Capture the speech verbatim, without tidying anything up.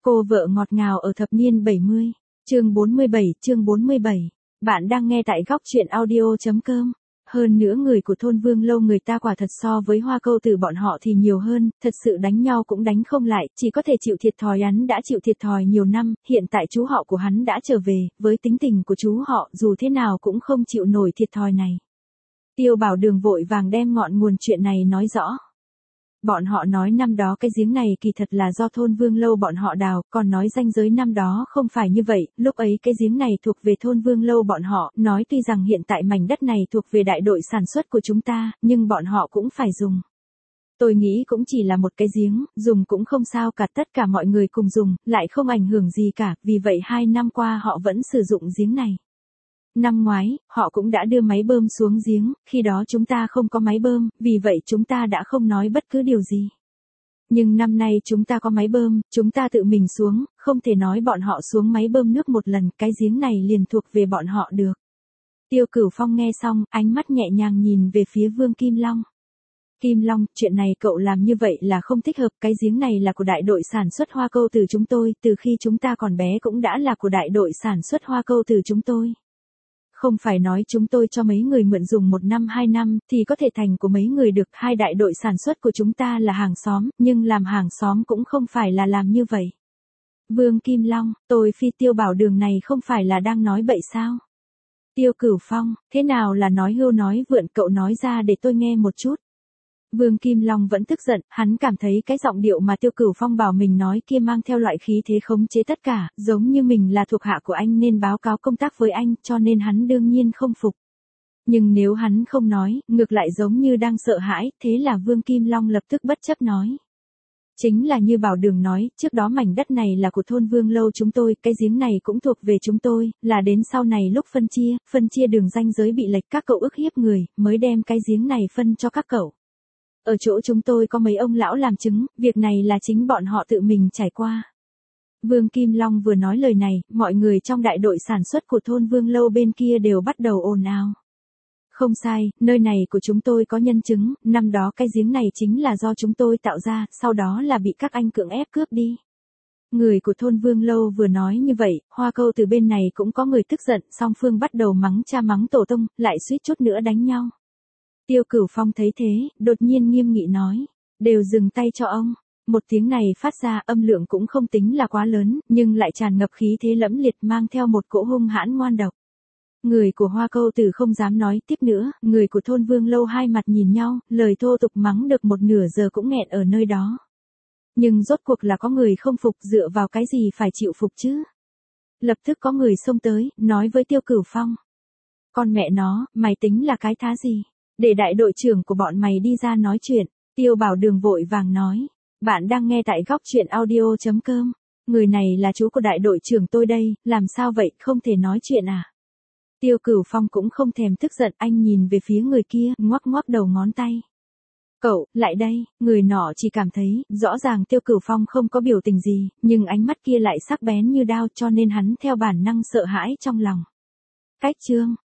Cô vợ ngọt ngào ở thập niên bảy mươi. Chương bốn mươi bảy, chương bốn mươi bảy. Bạn đang nghe tại góc truyện audio chấm com. Hơn nữa người của thôn Vương Lâu người ta quả thật so với Hoa Câu Tử bọn họ thì nhiều hơn, thật sự đánh nhau cũng đánh không lại, chỉ có thể chịu thiệt thòi. Hắn đã chịu thiệt thòi nhiều năm, hiện tại chú họ của hắn đã trở về, với tính tình của chú họ dù thế nào cũng không chịu nổi thiệt thòi này. Tiêu Bảo Đường vội vàng đem ngọn nguồn chuyện này nói rõ. Bọn họ nói năm đó cái giếng này kỳ thật là do thôn Vương Lâu bọn họ đào, còn nói ranh giới năm đó không phải như vậy, lúc ấy cái giếng này thuộc về thôn Vương Lâu bọn họ, nói tuy rằng hiện tại mảnh đất này thuộc về đại đội sản xuất của chúng ta, nhưng bọn họ cũng phải dùng. Tôi nghĩ cũng chỉ là một cái giếng, dùng cũng không sao cả, tất cả mọi người cùng dùng, lại không ảnh hưởng gì cả, vì vậy hai năm qua họ vẫn sử dụng giếng này. Năm ngoái, họ cũng đã đưa máy bơm xuống giếng, khi đó chúng ta không có máy bơm, vì vậy chúng ta đã không nói bất cứ điều gì. Nhưng năm nay chúng ta có máy bơm, chúng ta tự mình xuống, không thể nói bọn họ xuống máy bơm nước một lần, cái giếng này liền thuộc về bọn họ được. Tiêu Cửu Phong nghe xong, ánh mắt nhẹ nhàng nhìn về phía Vương Kim Long. Kim Long, chuyện này cậu làm như vậy là không thích hợp, cái giếng này là của đại đội sản xuất Hoa Câu Tử chúng tôi, từ khi chúng ta còn bé cũng đã là của đại đội sản xuất Hoa Câu Tử chúng tôi. Không phải nói chúng tôi cho mấy người mượn dùng một năm hai năm thì có thể thành của mấy người được, hai đại đội sản xuất của chúng ta là hàng xóm, nhưng làm hàng xóm cũng không phải là làm như vậy. Vương Kim Long, tôi phi Tiêu Bảo Đường này không phải là đang nói bậy sao? Tiêu Cửu Phong, thế nào là nói hưu nói vượn, cậu nói ra để tôi nghe một chút. Vương Kim Long vẫn tức giận, hắn cảm thấy cái giọng điệu mà Tiêu Cửu Phong bảo mình nói kia mang theo loại khí thế khống chế tất cả, giống như mình là thuộc hạ của anh nên báo cáo công tác với anh, cho nên hắn đương nhiên không phục. Nhưng nếu hắn không nói, ngược lại giống như đang sợ hãi, thế là Vương Kim Long lập tức bất chấp nói. Chính là như Bảo Đường nói, trước đó mảnh đất này là của thôn Vương Lâu chúng tôi, cái giếng này cũng thuộc về chúng tôi, là đến sau này lúc phân chia, phân chia đường ranh giới bị lệch, các cậu ức hiếp người, mới đem cái giếng này phân cho các cậu. Ở chỗ chúng tôi có mấy ông lão làm chứng, việc này là chính bọn họ tự mình trải qua. Vương Kim Long vừa nói lời này, mọi người trong đại đội sản xuất của thôn Vương Lâu bên kia đều bắt đầu ồn ào. Không sai, nơi này của chúng tôi có nhân chứng, năm đó cái giếng này chính là do chúng tôi tạo ra, sau đó là bị các anh cưỡng ép cướp đi. Người của thôn Vương Lâu vừa nói như vậy, Hoa Câu từ bên này cũng có người tức giận, song phương bắt đầu mắng cha mắng tổ tông, lại suýt chút nữa đánh nhau. Tiêu Cửu Phong thấy thế, đột nhiên nghiêm nghị nói, đều dừng tay cho ông. Một tiếng này phát ra, âm lượng cũng không tính là quá lớn, nhưng lại tràn ngập khí thế lẫm liệt, mang theo một cỗ hung hãn ngoan độc. Người của Hoa Câu Tử không dám nói tiếp nữa, người của thôn Vương Lâu hai mặt nhìn nhau, lời thô tục mắng được một nửa giờ cũng nghẹn ở nơi đó. Nhưng rốt cuộc là có người không phục, dựa vào cái gì phải chịu phục chứ? Lập tức có người xông tới, nói với Tiêu Cửu Phong. Con mẹ nó, mày tính là cái thá gì? Để đại đội trưởng của bọn mày đi ra nói chuyện. Tiêu Bảo Đường vội vàng nói. Bạn đang nghe tại góc truyện audio chấm com. Người này là chú của đại đội trưởng tôi đây, làm sao vậy, không thể nói chuyện à? Tiêu Cửu Phong cũng không thèm tức giận, anh nhìn về phía người kia, ngoắc ngoắc đầu ngón tay. Cậu, lại đây, người nọ chỉ cảm thấy, rõ ràng Tiêu Cửu Phong không có biểu tình gì, nhưng ánh mắt kia lại sắc bén như đao, cho nên hắn theo bản năng sợ hãi trong lòng. Cách chương.